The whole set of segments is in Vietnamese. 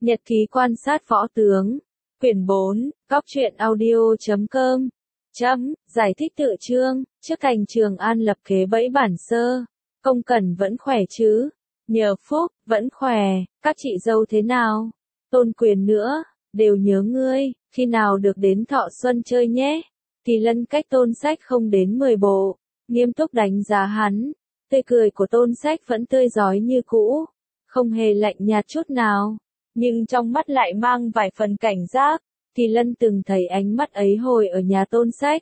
Nhật ký quan sát võ tướng. Quyển 4, Góc truyện audio.com. Giải thích tựa chương, trước cảnh Trường An lập kế bẫy bản sơ. Công Cẩn vẫn khỏe chứ? Nhờ phúc, vẫn khỏe, các chị dâu thế nào? Tôn Quyền nữa, đều nhớ ngươi, khi nào được đến Thọ Xuân chơi nhé? Kỳ Lân cách Tôn Sách không đến 10 bộ, nghiêm túc đánh giá hắn. Tươi cười của Tôn Sách vẫn tươi rói như cũ, không hề lạnh nhạt chút nào, nhưng trong mắt lại mang vài phần cảnh giác. Kỳ Lân từng thấy ánh mắt ấy hồi ở nhà Tôn Sách.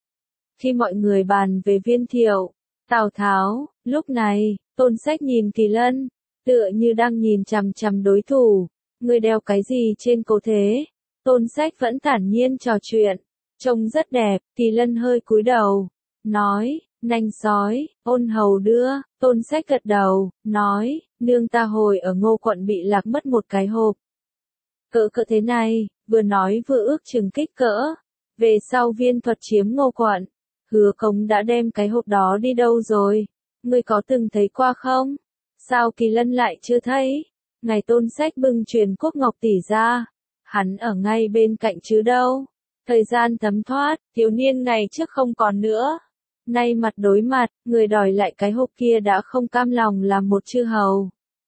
Khi mọi người bàn về Viên Thiệu, Tào Tháo, lúc này, Tôn Sách nhìn Kỳ Lân, tựa như đang nhìn chằm chằm đối thủ. Ngươi đeo cái gì trên cổ thế? Tôn Sách vẫn thản nhiên trò chuyện, trông rất đẹp. Kỳ Lân hơi cúi đầu, nói, nanh sói, ôn hầu đưa. Tôn Sách gật đầu, nói, nương ta hồi ở Ngô Quận bị lạc mất một cái hộp. Cỡ thế này, vừa nói vừa ước chừng kích cỡ. Về sau Viên Thuật chiếm Ngô Quận, Hứa Cống đã đem cái hộp đó đi đâu rồi? Ngươi có từng thấy qua không? Sao Kỳ Lân lại chưa thấy? Ngày Tôn Sách bưng truyền quốc ngọc tỷ ra, hắn ở ngay bên cạnh chứ đâu. Thời gian thấm thoát, thiếu niên ngày trước không còn nữa. Nay mặt đối mặt, người đòi lại cái hộp kia đã không cam lòng làm một chư hầu.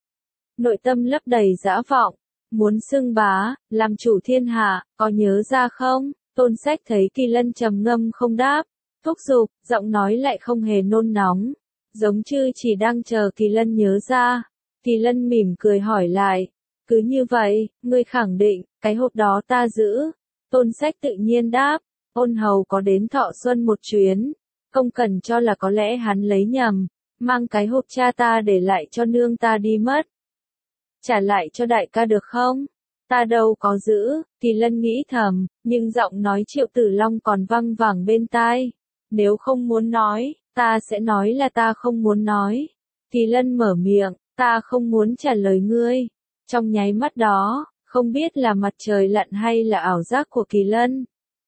Nội tâm lấp đầy dã vọng, muốn xưng bá, làm chủ thiên hạ, có nhớ ra không? Tôn Sách thấy Kỳ Lân trầm ngâm không đáp, thúc giục, giọng nói lại không hề nôn nóng, giống như chỉ đang chờ Kỳ Lân nhớ ra. Kỳ Lân mỉm cười hỏi lại, cứ như vậy, ngươi khẳng định, cái hộp đó ta giữ? Tôn Sách tự nhiên đáp, ôn hầu có đến Thọ Xuân một chuyến, Công Cẩn cho là có lẽ hắn lấy nhầm, mang cái hộp cha ta để lại cho nương ta đi mất. Trả lại cho đại ca được không? Ta đâu có giữ. Kỳ Lân nghĩ thầm, nhưng giọng nói Triệu Tử Long còn văng vẳng bên tai. Nếu không muốn nói, ta sẽ nói là ta không muốn nói. Kỳ Lân mở miệng, ta không muốn trả lời ngươi. Trong nháy mắt đó, không biết là mặt trời lặn hay là ảo giác của Kỳ Lân.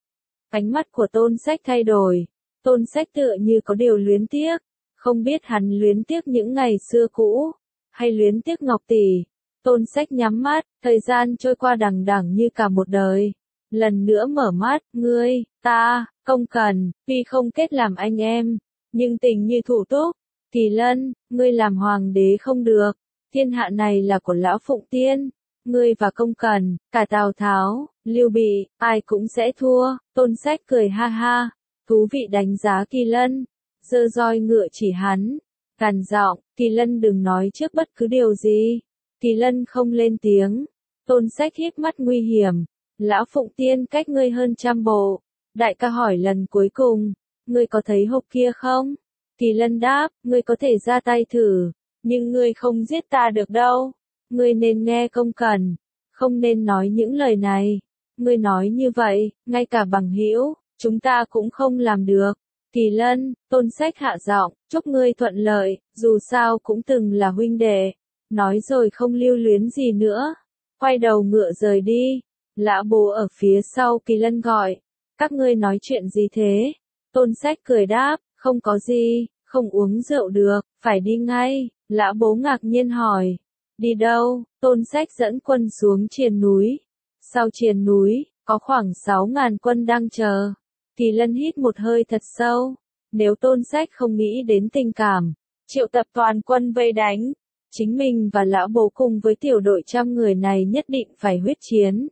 Ánh mắt của Tôn Sách thay đổi. Tôn Sách tựa như có điều luyến tiếc. Không biết hắn luyến tiếc những ngày xưa cũ, hay luyến tiếc ngọc tỷ. Tôn Sách nhắm mắt, thời gian trôi qua đằng đẵng như cả một đời. Lần nữa mở mắt, ngươi, ta, Công Cẩn, tuy không kết làm anh em, nhưng tình như thủ túc. Kỳ Lân, ngươi làm hoàng đế không được, thiên hạ này là của lão Phụng Tiên. Ngươi và Công Cẩn, cả Tào Tháo, Lưu Bị, ai cũng sẽ thua. Tôn Sách cười ha ha, thú vị đánh giá Kỳ Lân, giơ roi ngựa chỉ hắn, gằn giọng, Kỳ Lân đừng nói trước bất cứ điều gì. Kỳ Lân không lên tiếng. Tôn Sách híp mắt nguy hiểm, lão Phụng Tiên cách ngươi hơn 100 bộ. Đại ca hỏi lần cuối cùng, ngươi có thấy hộp kia không? Kỳ Lân đáp, ngươi có thể ra tay thử, nhưng ngươi không giết ta được đâu. Ngươi nên nghe Công Cẩn, không nên nói những lời này. Ngươi nói như vậy, ngay cả bằng hữu, chúng ta cũng không làm được. Kỳ Lân, Tôn Sách hạ giọng, chúc ngươi thuận lợi, dù sao cũng từng là huynh đệ. Nói rồi không lưu luyến gì nữa, quay đầu ngựa rời đi. Lã Bố ở phía sau Kỳ Lân gọi, các ngươi nói chuyện gì thế? Tôn Sách cười đáp, không có gì, không uống rượu được, phải đi ngay. Lã Bố ngạc nhiên hỏi, đi đâu? Tôn Sách dẫn quân xuống triền núi. Sau triền núi, có khoảng 6.000 quân đang chờ. Kỳ Lân hít một hơi thật sâu, nếu Tôn Sách không nghĩ đến tình cảm, triệu tập toàn quân vây đánh, chính mình và Lão Bố cùng với tiểu đội 100 người này nhất định phải huyết chiến.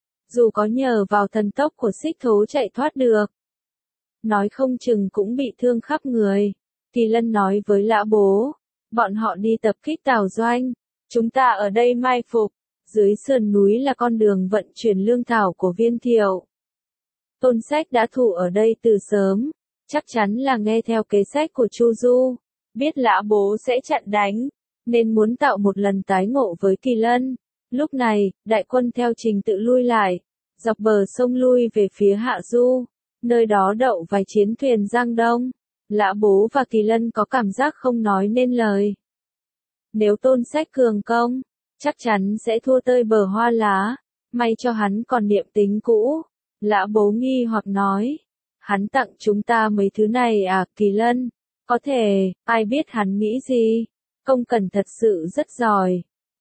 Dù có nhờ vào thần tốc của Xích Thố chạy thoát được, nói không chừng cũng bị thương khắp người. Kỳ Lân nói với Lão Bố, bọn họ đi tập kích Tào Doanh, chúng ta ở đây mai phục, dưới sườn núi là con đường vận chuyển lương thảo của Viên Thiệu. Tôn Sách đã thủ ở đây từ sớm, chắc chắn là nghe theo kế sách của Chu Du, biết Lã Bố sẽ chặn đánh, nên muốn tạo một lần tái ngộ với Kỳ Lân. Lúc này, đại quân theo trình tự lui lại, dọc bờ sông lui về phía Hạ Du, nơi đó đậu vài chiến thuyền Giang Đông. Lã Bố và Kỳ Lân có cảm giác không nói nên lời. Nếu Tôn Sách cường công, chắc chắn sẽ thua tơi bờ hoa lá, may cho hắn còn niệm tính cũ. Lã Bố nghi hoặc nói, hắn tặng chúng ta mấy thứ này à? Kỳ Lân, có thể, ai biết hắn nghĩ gì? Công Cẩn thật sự rất giỏi,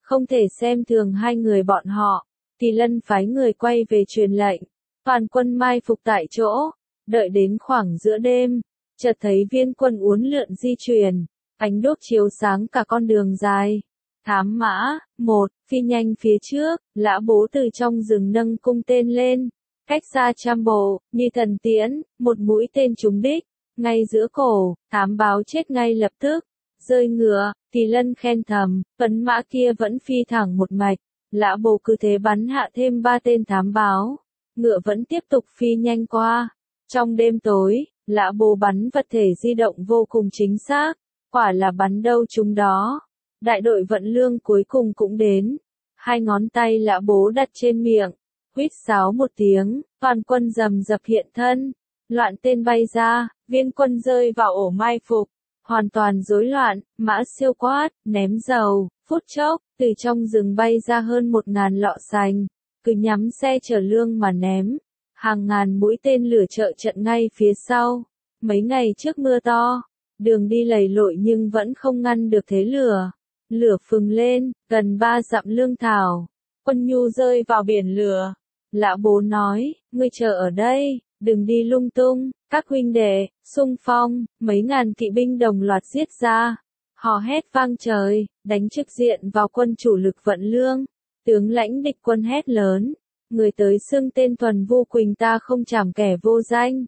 Không thể xem thường hai người bọn họ. Kỳ Lân phái người quay về truyền lệnh. Toàn quân mai phục tại chỗ. Đợi đến khoảng giữa đêm. Chợt thấy viên quân uốn lượn di chuyển. Ánh đuốc chiếu sáng cả con đường dài. Thám mã, một, phi nhanh phía trước. Lã Bố từ trong rừng nâng cung tên lên. Cách xa 100 bộ, như thần tiễn, một mũi tên trúng đích. Ngay giữa cổ, thám báo chết ngay lập tức. Rơi ngựa, Kỳ Lân khen thầm, tuấn mã kia vẫn phi thẳng một mạch. Lã Bố cứ thế bắn hạ thêm 3 tên thám báo. Ngựa vẫn tiếp tục phi nhanh qua. Trong đêm tối, Lã Bố bắn vật thể di động vô cùng chính xác. Quả là bắn đâu chúng đó. Đại đội vận lương cuối cùng cũng đến. Hai ngón tay Lã Bố đặt trên miệng. Huýt sáo một tiếng, toàn quân rầm rập hiện thân. Loạn tên bay ra, viên quân rơi vào ổ mai phục. Hoàn toàn rối loạn, Mã Siêu quát, ném dầu. Phút chốc, từ trong rừng bay ra hơn 1000 lọ sành. Cứ nhắm xe chở lương mà ném. Hàng ngàn mũi tên lửa trợ trận ngay phía sau. Mấy ngày trước mưa to, đường đi lầy lội nhưng vẫn không ngăn được thế lửa. Lửa phừng lên, gần 3 dặm lương thảo. Quân nhu rơi vào biển lửa. Lã Bố nói, ngươi chờ ở đây, đừng đi lung tung. Các huynh đệ, xung phong, mấy ngàn kỵ binh đồng loạt giết ra. Hò hét vang trời, đánh trực diện vào quân chủ lực vận lương. Tướng lãnh địch quân hét lớn. Người tới xưng tên Thuần Vu Quỳnh ta không trảm kẻ vô danh.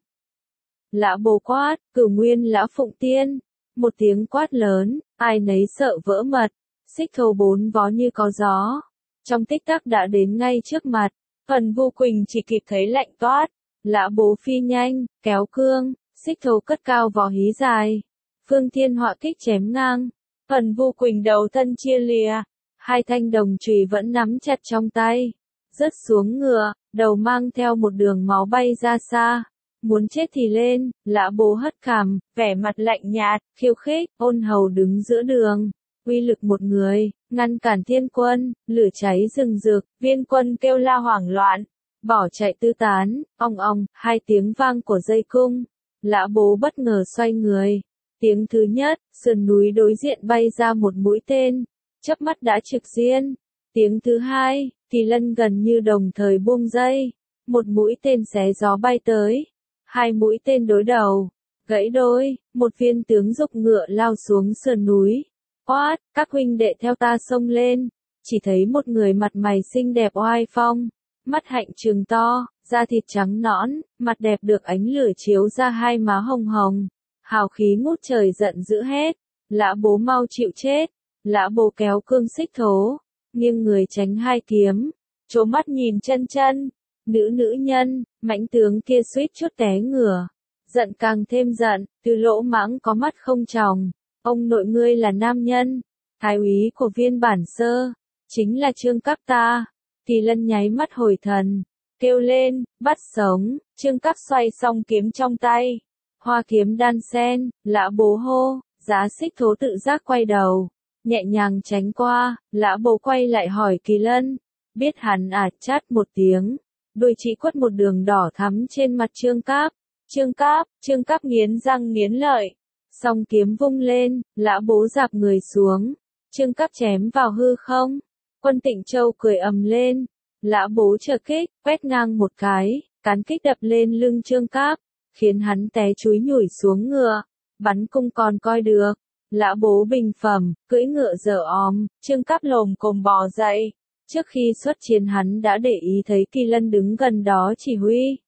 Lã Bố quát, Cửu Nguyên Lã Phụng Tiên. Một tiếng quát lớn, ai nấy sợ vỡ mật. Xích Thố 4 vó như có gió. Trong tích tắc đã đến ngay trước mặt. Thuần Vu Quỳnh chỉ kịp thấy lạnh toát. Lã Bố phi nhanh, kéo cương. Xích Thố cất cao vó hí dài. Phương Thiên Họa kích chém ngang. Thuần Vu Quỳnh đầu thân chia lìa. Hai thanh đồng chùy vẫn nắm chặt trong tay. Rớt xuống ngựa, đầu mang theo một đường máu bay ra xa. Muốn chết thì lên, Lã Bố hất cằm, vẻ mặt lạnh nhạt, khiêu khích, ôn hầu đứng giữa đường. Uy lực một người, ngăn cản thiên quân, lửa cháy rừng rực, viên quân kêu la hoảng loạn. Bỏ chạy tứ tán, ong ong, hai tiếng vang của dây cung. Lã Bố bất ngờ xoay người. Tiếng thứ nhất, sườn núi đối diện bay ra một mũi tên. Chớp mắt đã trực diên. Tiếng thứ hai, Kỳ Lân gần như đồng thời buông dây. Một mũi tên xé gió bay tới. Hai mũi tên đối đầu. Gãy đôi, một viên tướng giục ngựa lao xuống sườn núi. Quát, các huynh đệ theo ta xông lên. Chỉ thấy một người mặt mày xinh đẹp oai phong. Mắt hạnh trừng to, da thịt trắng nõn, mặt đẹp được ánh lửa chiếu ra hai má hồng hồng. Hào khí ngút trời giận dữ hét. Lã Bố mau chịu chết. Lã Bố kéo cương Xích Thố. Nghiêng người tránh hai kiếm. Trố mắt nhìn chân chân. Nữ nhân, mãnh tướng kia suýt chút té ngửa. Giận càng thêm giận, từ lỗ mãng có mắt không tròng. Ông nội ngươi là nam nhân. Thái úy của viên bản sơ. Chính là Trương Cáp ta. Kỳ Lân nháy mắt hồi thần. Kêu lên, bắt sống. Trương Cáp xoay song kiếm trong tay. Hoa kiếm đan sen, Lã Bố hô. Giá Xích Thố tự giác quay đầu. Nhẹ nhàng tránh qua, Lã Bố quay lại hỏi Kỳ Lân. Biết hắn à, chát một tiếng. Đuôi chỉ quất một đường đỏ thắm trên mặt Trương Cáp. Trương Cáp nghiến răng nghiến lợi. Song kiếm vung lên, Lã Bố dạp người xuống. Trương Cáp chém vào hư không. Quân Tịnh Châu cười ầm lên. Lã Bố trợ kích, quét ngang một cái, cán kích đập lên lưng Trương Cáp, khiến hắn té chúi nhủi xuống ngựa. Bắn cung còn coi được. Lã Bố bình phẩm, cưỡi ngựa dở om, Trương Cáp lồm cồm bò dậy. Trước khi xuất chiến hắn đã để ý thấy Kỳ Lân đứng gần đó chỉ huy.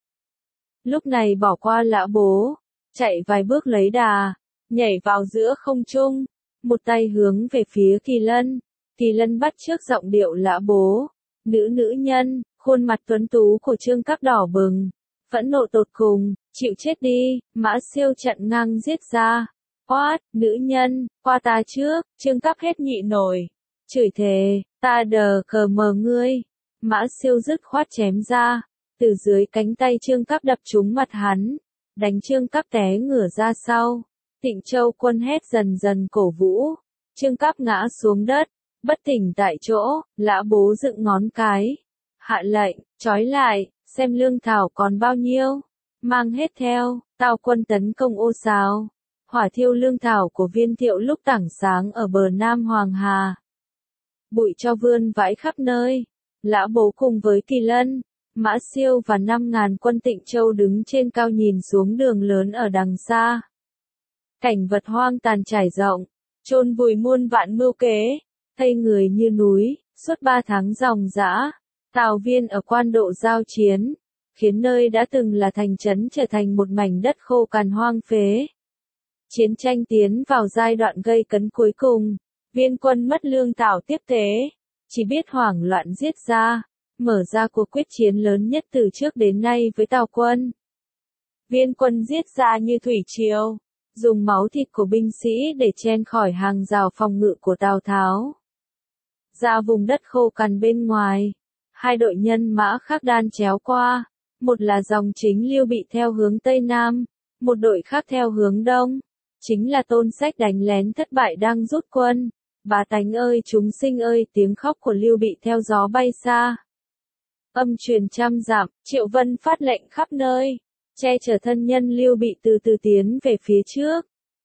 Lúc này bỏ qua Lã Bố, chạy vài bước lấy đà, nhảy vào giữa không trung, một tay hướng về phía Kỳ Lân. Kỳ Lân bắt chước giọng điệu Lã Bố. Nữ nhân, khuôn mặt tuấn tú của Trương Cáp đỏ bừng. Phẫn nộ tột cùng, chịu chết đi, Mã Siêu chặn ngang giết ra. Quát, nữ nhân, qua ta trước, Trương Cáp hết nhị nổi. Chửi thề, ta đờ cờ mờ ngươi. Mã Siêu dứt khoát chém ra. Từ dưới cánh tay Trương Cáp đập trúng mặt hắn. Đánh Trương Cáp té ngửa ra sau. Tịnh Châu quân hét dần dần cổ vũ. Trương Cáp ngã xuống đất. Bất tỉnh tại chỗ, Lã Bố dựng ngón cái. Hạ lệnh, trói lại, xem lương thảo còn bao nhiêu. Mang hết theo, tào quân tấn công Ô Sào. Hỏa thiêu lương thảo của Viên Thiệu lúc tảng sáng ở bờ Nam Hoàng Hà. bụi tro vươn vãi khắp nơi. Lã Bố cùng với Kỳ Lân, Mã Siêu và 5.000 quân Tịnh Châu đứng trên cao nhìn xuống đường lớn ở đằng xa. Cảnh vật hoang tàn trải rộng, chôn vùi muôn vạn mưu kế, thây người như núi, suốt 3 tháng ròng rã. Tào Viên ở Quan Độ giao chiến, khiến nơi đã từng là thành trấn trở thành một mảnh đất khô cằn hoang phế. Chiến tranh tiến vào giai đoạn gây cấn cuối cùng, Viên quân mất lương thảo tiếp tế, chỉ biết hoảng loạn giết ra, mở ra cuộc quyết chiến lớn nhất từ trước đến nay với Tào quân. Viên quân giết ra như thủy triều, dùng máu thịt của binh sĩ để chen khỏi hàng rào phòng ngự của Tào Tháo. Ra vùng đất khô cằn bên ngoài, hai đội nhân mã khác đan chéo qua, một là dòng chính Lưu Bị theo hướng Tây Nam, một đội khác theo hướng Đông, chính là Tôn Sách đánh lén thất bại đang rút quân. Bá tánh ơi chúng sinh ơi, tiếng khóc của Lưu Bị theo gió bay xa. Âm truyền trăm dặm, Triệu Vân phát lệnh khắp nơi, che chở thân nhân Lưu Bị từ từ tiến về phía trước.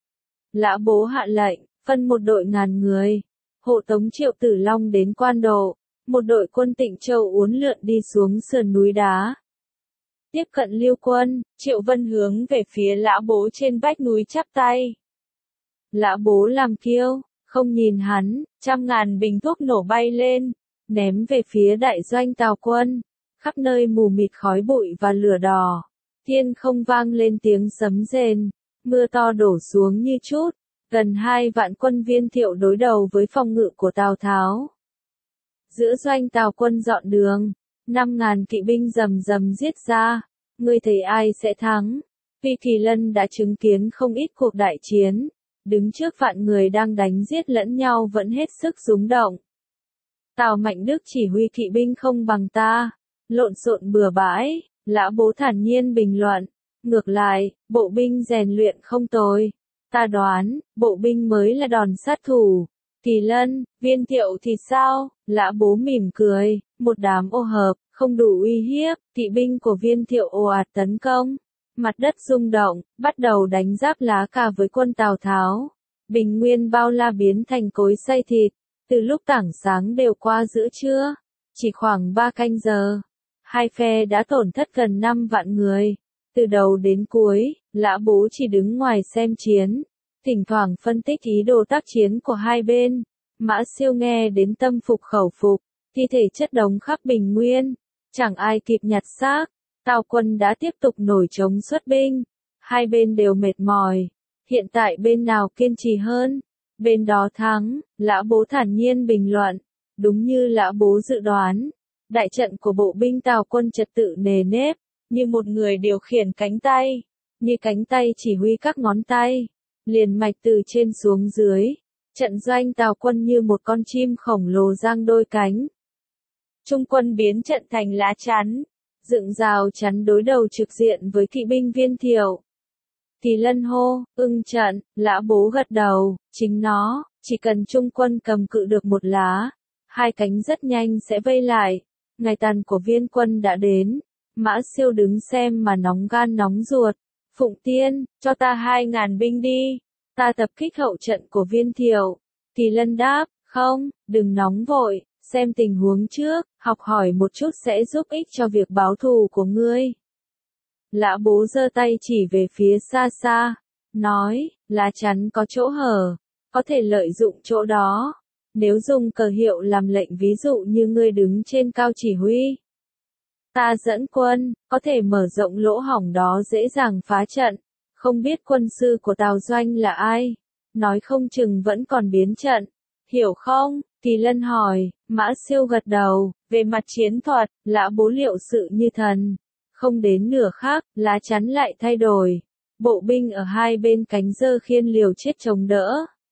Lã Bố hạ lệnh, phân một đội 1000 người, hộ tống Triệu Tử Long đến Quan Độ, một đội quân Tịnh Châu uốn lượn đi xuống sườn núi đá. Tiếp cận Lưu quân, Triệu Vân hướng về phía Lã Bố trên vách núi chắp tay. Lã Bố làm kiêu, không nhìn hắn, 100.000 bình thuốc nổ bay lên, ném về phía đại doanh Tào quân, khắp nơi mù mịt khói bụi và lửa đỏ. Thiên không vang lên tiếng sấm rền, mưa to đổ xuống như chút, gần 2 vạn quân Viên Thiệu đối đầu với phòng ngự của Tào Tháo. Giữa doanh Tào quân dọn đường, 5.000 kỵ binh rầm rầm giết ra, ngươi thấy ai sẽ thắng? Vì Kỳ Lân đã chứng kiến không ít cuộc đại chiến, đứng trước vạn người đang đánh giết lẫn nhau vẫn hết sức rúng động. Tào Mạnh Đức chỉ huy kỵ binh không bằng ta, lộn xộn bừa bãi. Lã Bố thản nhiên bình luận, ngược lại, bộ binh rèn luyện không tồi. Ta đoán, bộ binh mới là đòn sát thủ. Kỳ Lân, Viên Thiệu thì sao? Lã Bố mỉm cười, một đám ô hợp, không đủ uy hiếp. Kỵ binh của Viên Thiệu ồ ạt tấn công. Mặt đất rung động, bắt đầu đánh giáp lá cà với quân Tào Tháo. Bình nguyên bao la biến thành cối xay thịt. Từ lúc tảng sáng đều qua giữa trưa, chỉ khoảng 3 canh giờ. Hai phe đã tổn thất gần 5 vạn người. Từ đầu đến cuối, Lã Bố chỉ đứng ngoài xem chiến, thỉnh thoảng phân tích ý đồ tác chiến của hai bên. Mã Siêu nghe đến tâm phục khẩu phục, thi thể chất đống khắp bình nguyên, chẳng ai kịp nhặt xác. Tào quân đã tiếp tục nổi trống xuất binh, hai bên đều mệt mỏi. Hiện tại bên nào kiên trì hơn, bên đó thắng. Lã Bố thản nhiên bình luận, đúng như Lã Bố dự đoán. Đại trận của bộ binh Tào quân trật tự nề nếp, như một người điều khiển cánh tay, như cánh tay chỉ huy các ngón tay, liền mạch từ trên xuống dưới. Trận doanh Tào quân như một con chim khổng lồ giang đôi cánh. Trung quân biến trận thành lá chắn, dựng rào chắn đối đầu trực diện với kỵ binh Viên Thiệu. Kỳ Lân hô, ưng trận. Lã Bố gật đầu, chính nó, chỉ cần trung quân cầm cự được một lá, hai cánh rất nhanh sẽ vây lại. Ngày tàn của Viên quân đã đến, Mã Siêu đứng xem mà nóng gan nóng ruột. Phụng Tiên, cho ta 2.000 binh đi, ta tập kích hậu trận của Viên Thiệu. Kỳ Lân đáp, không, đừng nóng vội, xem tình huống trước, học hỏi một chút sẽ giúp ích cho việc báo thù của ngươi. Lã Bố giơ tay chỉ về phía xa xa, nói, lá chắn có chỗ hở, có thể lợi dụng chỗ đó. Nếu dùng cờ hiệu làm lệnh, ví dụ như ngươi đứng trên cao chỉ huy, ta dẫn quân, có thể mở rộng lỗ hổng đó dễ dàng phá trận. Không biết quân sư của Tào doanh là ai, nói không chừng vẫn còn biến trận, hiểu không? Kỳ Lân hỏi. Mã Siêu gật đầu. Về mặt chiến thuật, Lã Bố liệu sự như thần. Không đến nửa khắc, lá chắn lại thay đổi. Bộ binh ở hai bên cánh giơ khiên liều chết chống đỡ,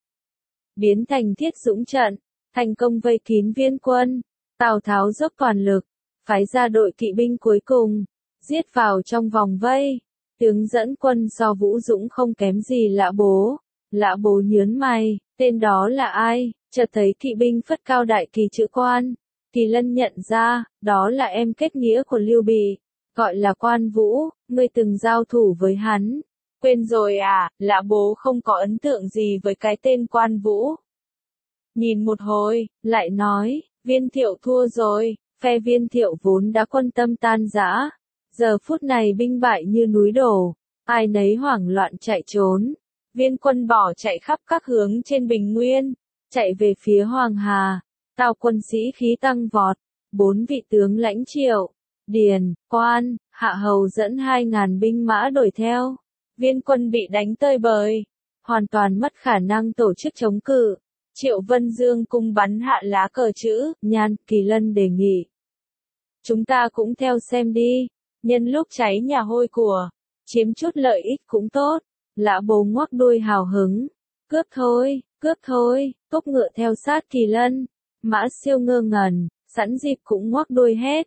biến thành thiết dũng trận, thành công vây kín Viên quân. Tào Tháo dốc toàn lực, phái ra đội kỵ binh cuối cùng, giết vào trong vòng vây. Tướng dẫn quân so Vũ Dũng không kém gì Lã Bố. Lã Bố nhớn mày, tên đó là ai? Chợt thấy kỵ binh phất cao đại kỳ chữ Quan. Kỳ Lân nhận ra, đó là em kết nghĩa của Lưu Bị, gọi là Quan Vũ. Ngươi từng giao thủ với hắn, quên rồi à? Lã Bố không có ấn tượng gì với cái tên Quan Vũ. nhìn một hồi, lại nói, Viên Thiệu thua rồi, phe Viên Thiệu vốn đã quân tâm tan rã. Giờ phút này binh bại như núi đổ, ai nấy hoảng loạn chạy trốn. Viên quân bỏ chạy khắp các hướng trên Bình Nguyên, chạy về phía Hoàng Hà. Tào quân sĩ khí tăng vọt, 4 vị tướng lãnh Triệu, Điền, Quan, Hạ Hầu dẫn 2.000 binh mã đuổi theo. Viên quân bị đánh tơi bời, hoàn toàn mất khả năng tổ chức chống cự. Triệu Vân Dương cung bắn hạ lá cờ chữ, Nhan, Kỳ Lân đề nghị. Chúng ta cũng theo xem đi, nhân lúc cháy nhà hôi của, chiếm chút lợi ích cũng tốt. Lã Bố ngoắc đuôi hào hứng, cướp thôi, tốc ngựa theo sát Kỳ Lân. Mã Siêu ngơ ngẩn, sẵn dịp cũng ngoắc đuôi hét.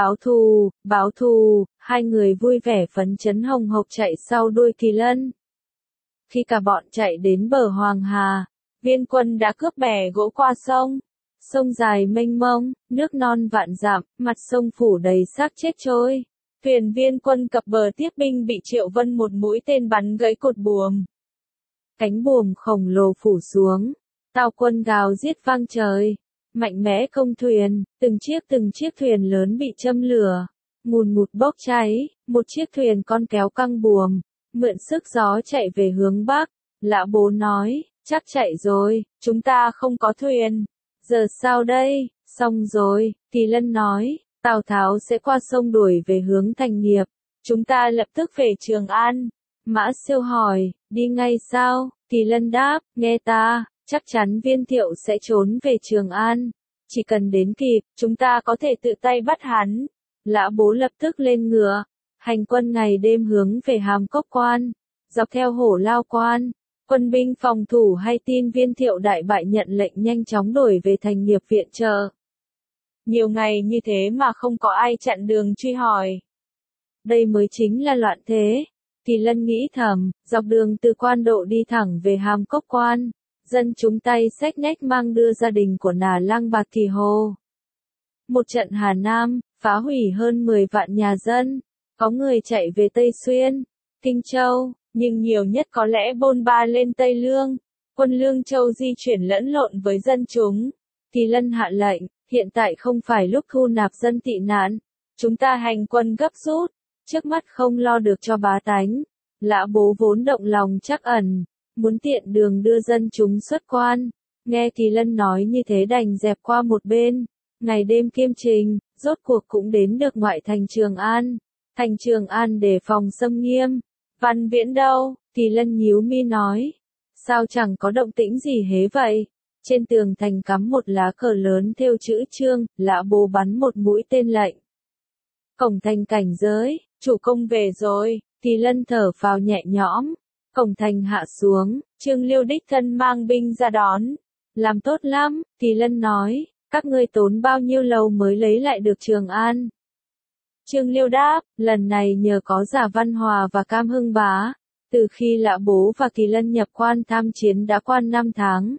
Báo thù, hai người vui vẻ phấn chấn hồng hộc chạy sau đuôi Kỳ Lân. Khi cả bọn chạy đến bờ Hoàng Hà, Viên quân đã cướp bè gỗ qua sông. Sông dài mênh mông, nước non vạn dặm, mặt sông phủ đầy xác chết trôi. Thuyền Viên quân cập bờ tiếp binh bị Triệu Vân một mũi tên bắn gãy cột buồm. Cánh buồm khổng lồ phủ xuống, Tào quân gào giết vang trời, mạnh mẽ công thuyền, từng chiếc thuyền lớn bị châm lửa, ngùn ngụt bốc cháy, một chiếc thuyền con kéo căng buồm, mượn sức gió chạy về hướng bắc. Lã Bố nói, chắc chạy rồi, chúng ta không có thuyền, giờ sao đây? Xong rồi, Kỳ Lân nói, Tào Tháo sẽ qua sông đuổi về hướng Thành Nghiệp, chúng ta lập tức về Trường An. Mã Siêu hỏi, đi ngay sao? Kỳ Lân đáp, nghe ta, chắc chắn Viên Thiệu sẽ trốn về Trường An. Chỉ cần đến kịp, chúng ta có thể tự tay bắt hắn. Lã Bố lập tức lên ngựa, hành quân ngày đêm hướng về Hàm Cốc Quan, dọc theo Hổ Lao Quan. Quân binh phòng thủ hay tin Viên Thiệu đại bại nhận lệnh nhanh chóng đuổi về Thành Nghiệp viện trợ. Nhiều ngày như thế mà không có ai chặn đường truy hỏi. Đây mới chính là loạn thế. Kỳ Lân nghĩ thầm, dọc đường từ Quan Độ đi thẳng về Hàm Cốc Quan. Dân chúng tay xách nách mang đưa gia đình của Nà Lăng Bạc Kỳ Hồ. Một trận Hà Nam, phá hủy hơn 10 vạn nhà dân. Có người chạy về Tây Xuyên, Kinh Châu, nhưng nhiều nhất có lẽ bôn ba lên Tây Lương. Quân Lương Châu di chuyển lẫn lộn với dân chúng. Kỳ Lân hạ lệnh, hiện tại không phải lúc thu nạp dân tị nạn. Chúng ta hành quân gấp rút, trước mắt không lo được cho bá tánh. Lã Bố vốn động lòng trắc ẩn, muốn tiện đường đưa dân chúng xuất quan. Nghe Kỳ Lân nói như thế đành dẹp qua một bên. Ngày đêm kiêm trình, rốt cuộc cũng đến được ngoại thành Trường An. Thành Trường An đề phòng xâm nghiêm. Văn Viễn đâu? Kỳ Lân nhíu mi nói. Sao chẳng có động tĩnh gì hế vậy? Trên tường thành cắm một lá cờ lớn thêu chữ Trương, Lã Bố bắn một mũi tên lệnh. Cổng thành cảnh giới, chủ công về rồi. Kỳ Lân thở phào nhẹ nhõm. Cổng thành hạ xuống, Trương Liêu đích thân mang binh ra đón. Làm tốt lắm, Kỳ Lân nói, các ngươi tốn bao nhiêu lâu mới lấy lại được Trường An? Trương Liêu đáp, lần này nhờ có Giả Văn Hòa và Cam Hưng Bá. Từ khi Lã Bố và Kỳ Lân nhập quan tham chiến đã qua 5 tháng.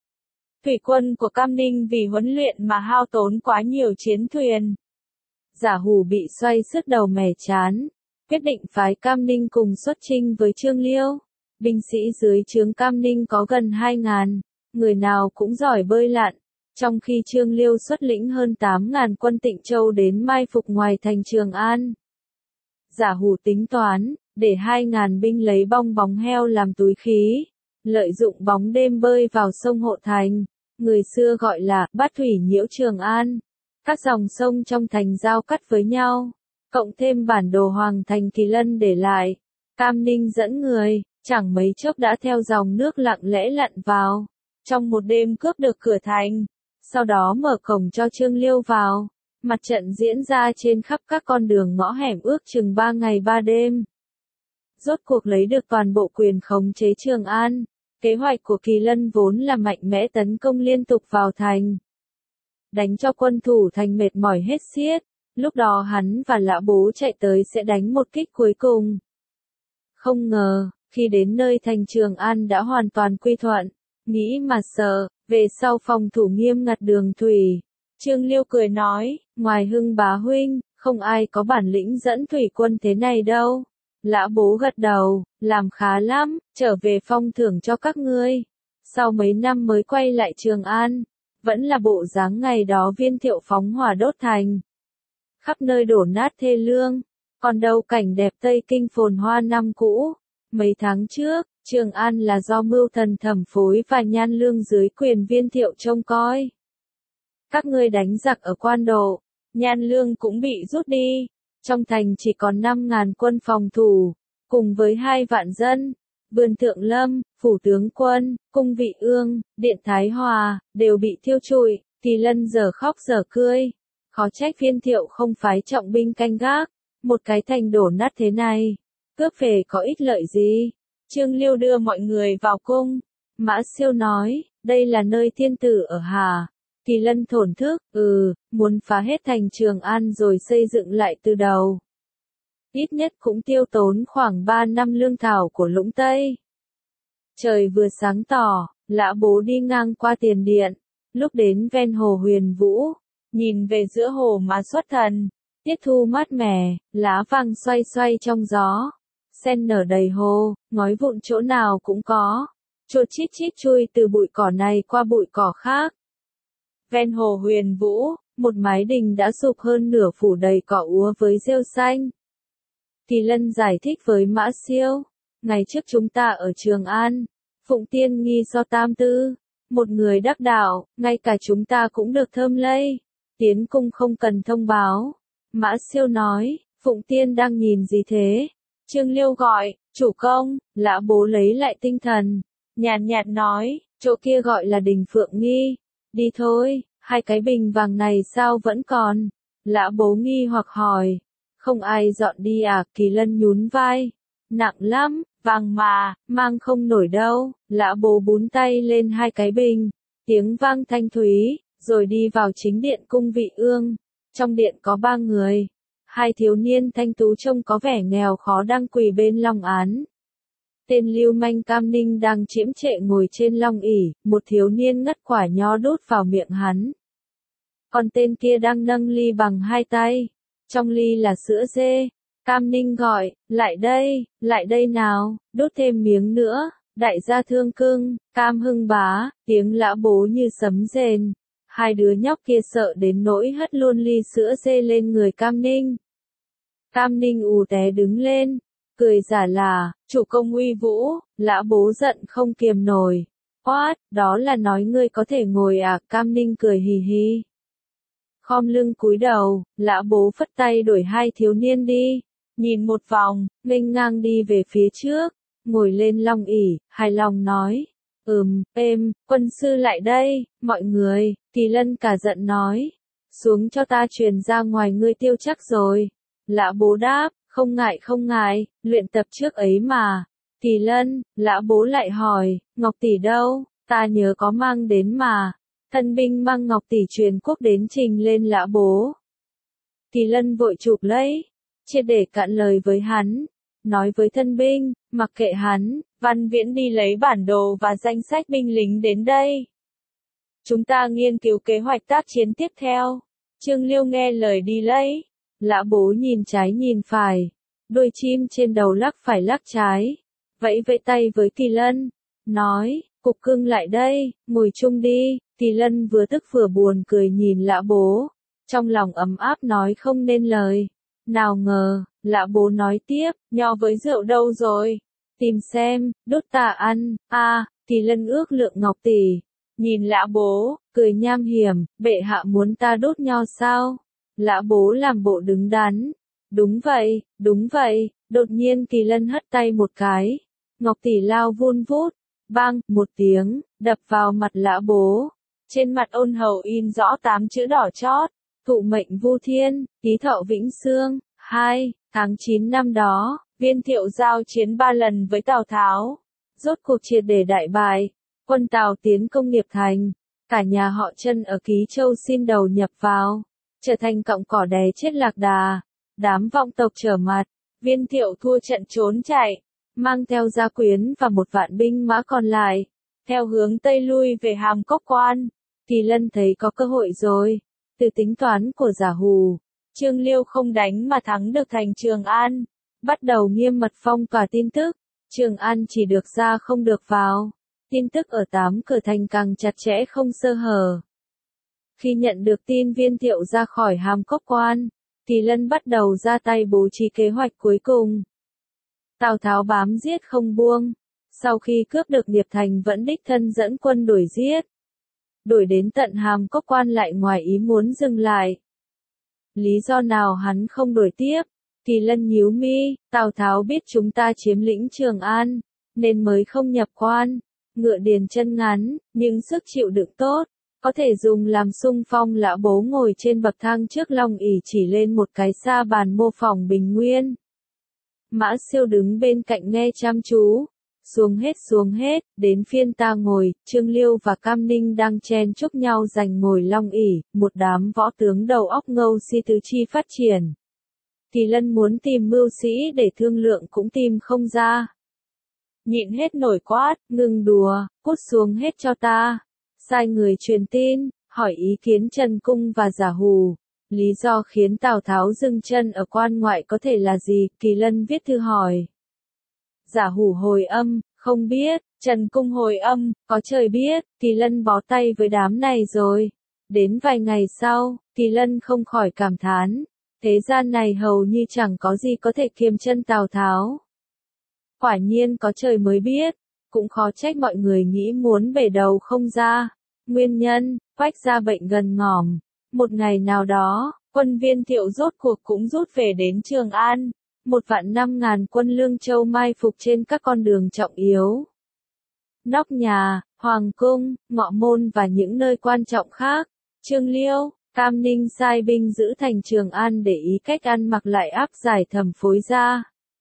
Thủy quân của Cam Ninh vì huấn luyện mà hao tốn quá nhiều chiến thuyền. Giả Hủ bị xoay sứt đầu mẻ chán, quyết định phái Cam Ninh cùng xuất chinh với Trương Liêu. Binh sĩ dưới trướng Cam Ninh có gần 2.000, người nào cũng giỏi bơi lặn, trong khi Trương Liêu xuất lĩnh hơn 8.000 quân Tịnh Châu đến mai phục ngoài thành Trường An. Giả Hủ tính toán, để 2.000 binh lấy bong bóng heo làm túi khí, lợi dụng bóng đêm bơi vào sông Hộ Thành, người xưa gọi là bát thủy nhiễu Trường An. Các dòng sông trong thành giao cắt với nhau, cộng thêm bản đồ Hoàng thành Kỳ Lân để lại. Cam Ninh dẫn người, chẳng mấy chốc đã theo dòng nước lặng lẽ lặn vào. Trong một đêm cướp được cửa thành, sau đó mở cổng cho Trương Liêu vào. Mặt trận diễn ra trên khắp các con đường ngõ hẻm ước chừng 3 ngày 3 đêm. Rốt cuộc lấy được toàn bộ quyền khống chế Trường An. Kế hoạch của Kỳ Lân vốn là mạnh mẽ tấn công liên tục vào thành, đánh cho quân thủ thành mệt mỏi hết xiết. Lúc đó hắn và Lã Bố chạy tới sẽ đánh một kích cuối cùng. Không ngờ, khi đến nơi thành Trường An đã hoàn toàn quy thuận. Nghĩ mà sợ, về sau phòng thủ nghiêm ngặt đường thủy. Trương Liêu cười nói, ngoài Hưng Bá huynh, không ai có bản lĩnh dẫn thủy quân thế này đâu. Lã Bố gật đầu, làm khá lắm, trở về phong thưởng cho các ngươi. sau mấy năm mới quay lại Trường An, vẫn là bộ dáng ngày đó Viên Thiệu phóng hỏa đốt thành. Khắp nơi đổ nát thê lương, còn đâu cảnh đẹp Tây Kinh phồn hoa năm cũ. Mấy tháng trước, Trường An là do mưu thần Thẩm Phối và Nhan Lương dưới quyền Viên Thiệu trông coi. Các ngươi đánh giặc ở Quan Độ, Nhan Lương cũng bị rút đi, trong thành chỉ còn 5.000 quân phòng thủ, cùng với 2 vạn dân. Vườn Thượng Lâm, Phủ Tướng Quân, Cung Vị Ương, Điện Thái Hòa, đều bị thiêu trụi. Kỳ Lân giờ khóc giờ cười. Khó trách Viên Thiệu không phái trọng binh canh gác, một cái thành đổ nát thế này, cướp về có ích lợi gì? Trương Liêu đưa mọi người vào cung. Mã Siêu nói, đây là nơi thiên tử ở hả? Kỳ Lân thổn thức, muốn phá hết thành Trường An rồi xây dựng lại từ đầu. Ít nhất cũng tiêu tốn khoảng 3 năm lương thảo của Lũng Tây. Trời vừa sáng tỏ, Lã Bố đi ngang qua tiền điện, lúc đến ven hồ Huyền Vũ, nhìn về giữa hồ mà xuất thần. Tiết thu mát mẻ, lá vàng xoay xoay trong gió. Sen nở đầy hồ, ngói vụn chỗ nào cũng có. Chuột chít chít chui từ bụi cỏ này qua bụi cỏ khác. Ven hồ Huyền Vũ, một mái đình đã sụp hơn nửa phủ đầy cỏ úa với rêu xanh. Kỳ Lân giải thích với Mã Siêu, ngày trước chúng ta ở Trường An, Phụng Tiên nghi do tam tư, một người đắc đạo, ngay cả chúng ta cũng được thơm lây, tiến cung không cần thông báo. Mã Siêu nói, Phụng Tiên đang nhìn gì thế? Trương Liêu gọi, chủ công. Lã Bố lấy lại tinh thần, nhàn nhạt nói, chỗ kia gọi là đình Phượng Nghi, đi thôi. 2 cái bình vàng này sao vẫn còn? Lã Bố nghi hoặc hỏi, không ai dọn đi à? Kỳ Lân nhún vai, nặng lắm, vàng mà, mang không nổi đâu. Lã Bố bún tay lên 2 cái bình, tiếng vang thanh thúy, rồi đi vào chính điện Cung Vị Ương. Trong điện có 3 người, 2 thiếu niên thanh tú trông có vẻ nghèo khó đang quỳ bên long án. Tên lưu manh Cam Ninh đang chiếm trệ ngồi trên long ỷ, một thiếu niên ngất quả nho đút vào miệng hắn. Còn tên kia đang nâng ly bằng 2 tay, trong ly là sữa dê. Cam Ninh gọi, lại đây nào, đút thêm miếng nữa. Đại gia thương cưng, Cam Hưng bá, tiếng Lã Bố như sấm rền. 2 đứa nhóc kia sợ đến nỗi hất luôn ly sữa dê lên người Cam Ninh. Cam Ninh ù té đứng lên, cười giả là, chủ công uy vũ. Lã Bố giận không kiềm nổi. Oát, đó là nói ngươi có thể ngồi à? Cam Ninh cười hì hì. Khom lưng cúi đầu, Lã Bố phất tay đuổi 2 thiếu niên đi. Nhìn một vòng, nghênh ngang đi về phía trước, ngồi lên long ỷ, hài lòng nói. Quân sư lại đây, mọi người. Kỳ Lân cả giận nói, xuống cho ta truyền ra ngoài, ngươi tiêu chắc rồi. Lã Bố đáp, không ngại, luyện tập trước ấy mà. Kỳ Lân, Lã Bố lại hỏi, Ngọc tỷ đâu? Ta nhớ có mang đến mà. Thân binh mang Ngọc tỷ truyền quốc đến trình lên Lã Bố. Kỳ Lân vội chụp lấy, triệt để cạn lời với hắn, nói với thân binh, mặc kệ hắn, Văn Viễn đi lấy bản đồ và danh sách binh lính đến đây. Chúng ta nghiên cứu kế hoạch tác chiến tiếp theo. Trương Liêu nghe lời đi lấy. Lã Bố nhìn trái nhìn phải, đuôi chim trên đầu lắc phải lắc trái, vẫy vẫy tay với Kỳ Lân, nói, Cục Cưng lại đây, ngồi chung đi. Kỳ Lân vừa tức vừa buồn cười nhìn Lã Bố, trong lòng ấm áp nói không nên lời. Nào ngờ, Lã Bố nói tiếp, nho với rượu đâu rồi? Tìm xem, đốt ta ăn. Kỳ Lân ước lượng Ngọc tỷ, nhìn Lã Bố, cười nham hiểm, bệ hạ muốn ta đốt nho sao? Lã Bố làm bộ đứng đắn. Đúng vậy, đột nhiên Kỳ Lân hất tay một cái. Ngọc tỷ lao vun vút, bang, một tiếng, đập vào mặt Lã Bố. Trên mặt ôn hầu in rõ 8 chữ đỏ chót, thụ mệnh vu thiên, ký thọ vĩnh xương. 2 tháng 9 năm đó, Viên Thiệu giao chiến 3 lần với Tào Tháo. Rốt cuộc triệt để đại bại, quân Tào tiến công Nghiệp Thành. Cả nhà họ Trân ở Ký Châu xin đầu nhập vào, trở thành cọng cỏ đè chết lạc đà. Đám vọng tộc trở mặt, Viên Thiệu thua trận trốn chạy, mang theo gia quyến và 1 vạn binh mã còn lại, theo hướng Tây lui về Hàm Cốc Quan. Kỳ Lân thấy có cơ hội rồi, từ tính toán của giả hù, Trương Liêu không đánh mà thắng được thành Trường An, bắt đầu nghiêm mật phong tỏa tin tức, Trường An chỉ được ra không được vào. tin tức ở 8 cửa thành càng chặt chẽ không sơ hở. Khi nhận được tin Viên Thiệu ra khỏi Hàm Cốc Quan, Kỳ Lân bắt đầu ra tay bố trí kế hoạch cuối cùng. Tào Tháo bám giết không buông, sau khi cướp được Điệp Thành vẫn đích thân dẫn quân đuổi giết. Đuổi đến tận Hàm Cốc Quan lại ngoài ý muốn dừng lại. Lý do nào hắn không đuổi tiếp? Kỳ Lân nhíu mi, Tào Tháo biết chúng ta chiếm lĩnh Trường An, nên mới không nhập quan. Ngựa Điền chân ngắn, nhưng sức chịu đựng tốt, có thể dùng làm xung phong. Lã Bố ngồi trên bậc thang trước Long ỷ chỉ lên một cái sa bàn mô phỏng bình nguyên. Mã Siêu đứng bên cạnh nghe chăm chú. Xuống hết, đến phiên ta ngồi. Trương Liêu và Cam Ninh đang chen chúc nhau giành ngồi Long ỷ, một đám võ tướng đầu óc ngâu si tứ chi phát triển. Kỳ Lân muốn tìm mưu sĩ để thương lượng cũng tìm không ra. Nhịn hết nổi quát, ngừng đùa, cút xuống hết cho ta. Sai người truyền tin, hỏi ý kiến Trần Cung và Giả Hù. Lý do khiến Tào Tháo dừng chân ở quan ngoại có thể là gì? Kỳ Lân viết thư hỏi. Giả Hù hồi âm, không biết. Trần Cung hồi âm, có trời biết. Kỳ Lân bó tay với đám này rồi. Đến vài ngày sau, Kỳ Lân không khỏi cảm thán. Thế gian này hầu như chẳng có gì có thể kiềm chân Tào Tháo. Quả nhiên có trời mới biết, cũng khó trách mọi người nghĩ muốn bể đầu không ra. Nguyên nhân, Quách gia bệnh gần ngỏm. Một ngày nào đó, quân Viên Thiệu rốt cuộc cũng rút về đến Trường An. 1.500.000 quân Lương Châu mai phục trên các con đường trọng yếu. Nóc nhà, Hoàng cung, Ngọ Môn và những nơi quan trọng khác. Trương Liêu, Cam Ninh sai binh giữ thành Trường An để ý cách ăn mặc lại áp giải Thẩm Phối ra.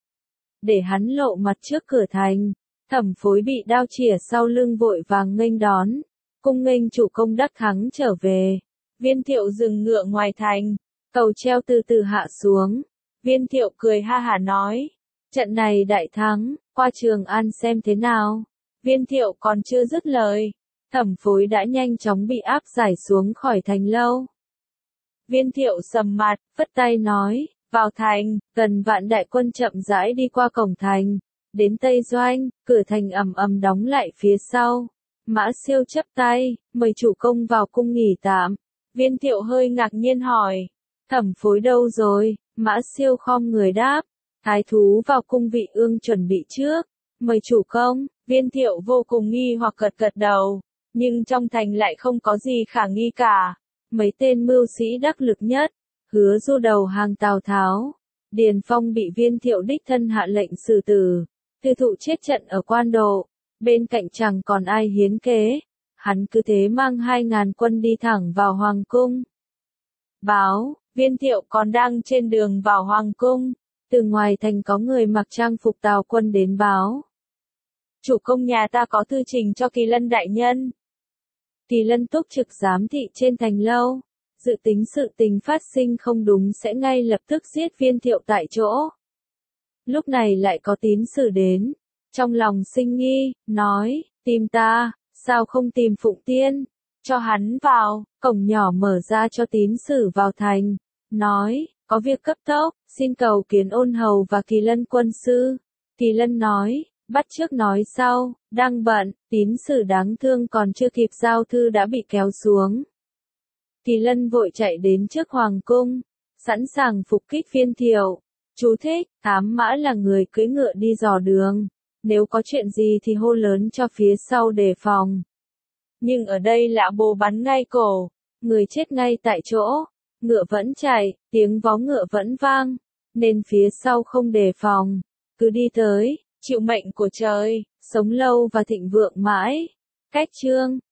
Để hắn lộ mặt trước cửa thành, Thẩm Phối bị đao chĩa sau lưng vội vàng nghênh đón, cung nghênh chủ công đắc thắng trở về. Viên Thiệu dừng ngựa ngoài thành, cầu treo từ từ hạ xuống. Viên Thiệu cười ha hả nói, trận này đại thắng, qua Trường An xem thế nào. Viên Thiệu còn chưa dứt lời, Thẩm Phối đã nhanh chóng bị áp giải xuống khỏi thành lâu. Viên Thiệu sầm mặt, phất tay nói, vào thành. Gần vạn đại quân chậm rãi đi qua cổng thành, đến Tây Doanh, cửa thành ầm ầm đóng lại phía sau. Mã Siêu chắp tay, mời chủ công vào cung nghỉ tạm. Viên Thiệu hơi ngạc nhiên hỏi, Thẩm Phối đâu rồi? Mã Siêu khom người đáp, thái thú vào cung vị ương chuẩn bị trước, mời chủ công. Viên Thiệu vô cùng nghi hoặc gật gật đầu, nhưng trong thành lại không có gì khả nghi cả. Mấy tên mưu sĩ đắc lực nhất, Hứa Du đầu hàng Tào Tháo, Điền Phong bị Viên Thiệu đích thân hạ lệnh xử tử, Tư Thụ chết trận ở Quan Độ, bên cạnh chẳng còn ai hiến kế. Hắn cứ thế mang 2.000 quân đi thẳng vào Hoàng cung. Báo, Viên Thiệu còn đang trên đường vào Hoàng cung, từ ngoài thành có người mặc trang phục Tào quân đến báo. Chủ công nhà ta có thư trình cho Kỳ Lân đại nhân. Kỳ Lân túc trực giám thị trên thành lâu, dự tính sự tình phát sinh không đúng sẽ ngay lập tức giết Viên Thiệu tại chỗ. Lúc này lại có tín sử đến, trong lòng sinh nghi, nói, tìm ta, sao không tìm Phụng Tiên, cho hắn vào. Cổng nhỏ mở ra cho tín sử vào thành, nói, có việc cấp tốc, xin cầu kiến Ôn hầu và Kỳ Lân quân sư. Kỳ Lân nói, bắt trước nói sau, đang bận. Tín sử đáng thương còn chưa kịp giao thư đã bị kéo xuống. Kỳ Lân vội chạy đến trước Hoàng cung, sẵn sàng phục kích Viên Thiệu. Chú thích, Ám Mã là người cưỡi ngựa đi dò đường, nếu có chuyện gì thì hô lớn cho phía sau đề phòng. Nhưng ở đây Lã Bố bắn ngay cổ, người chết ngay tại chỗ, ngựa vẫn chạy, tiếng vó ngựa vẫn vang, nên phía sau không đề phòng, cứ đi tới, chịu mệnh của trời, sống lâu và thịnh vượng mãi. Cách chương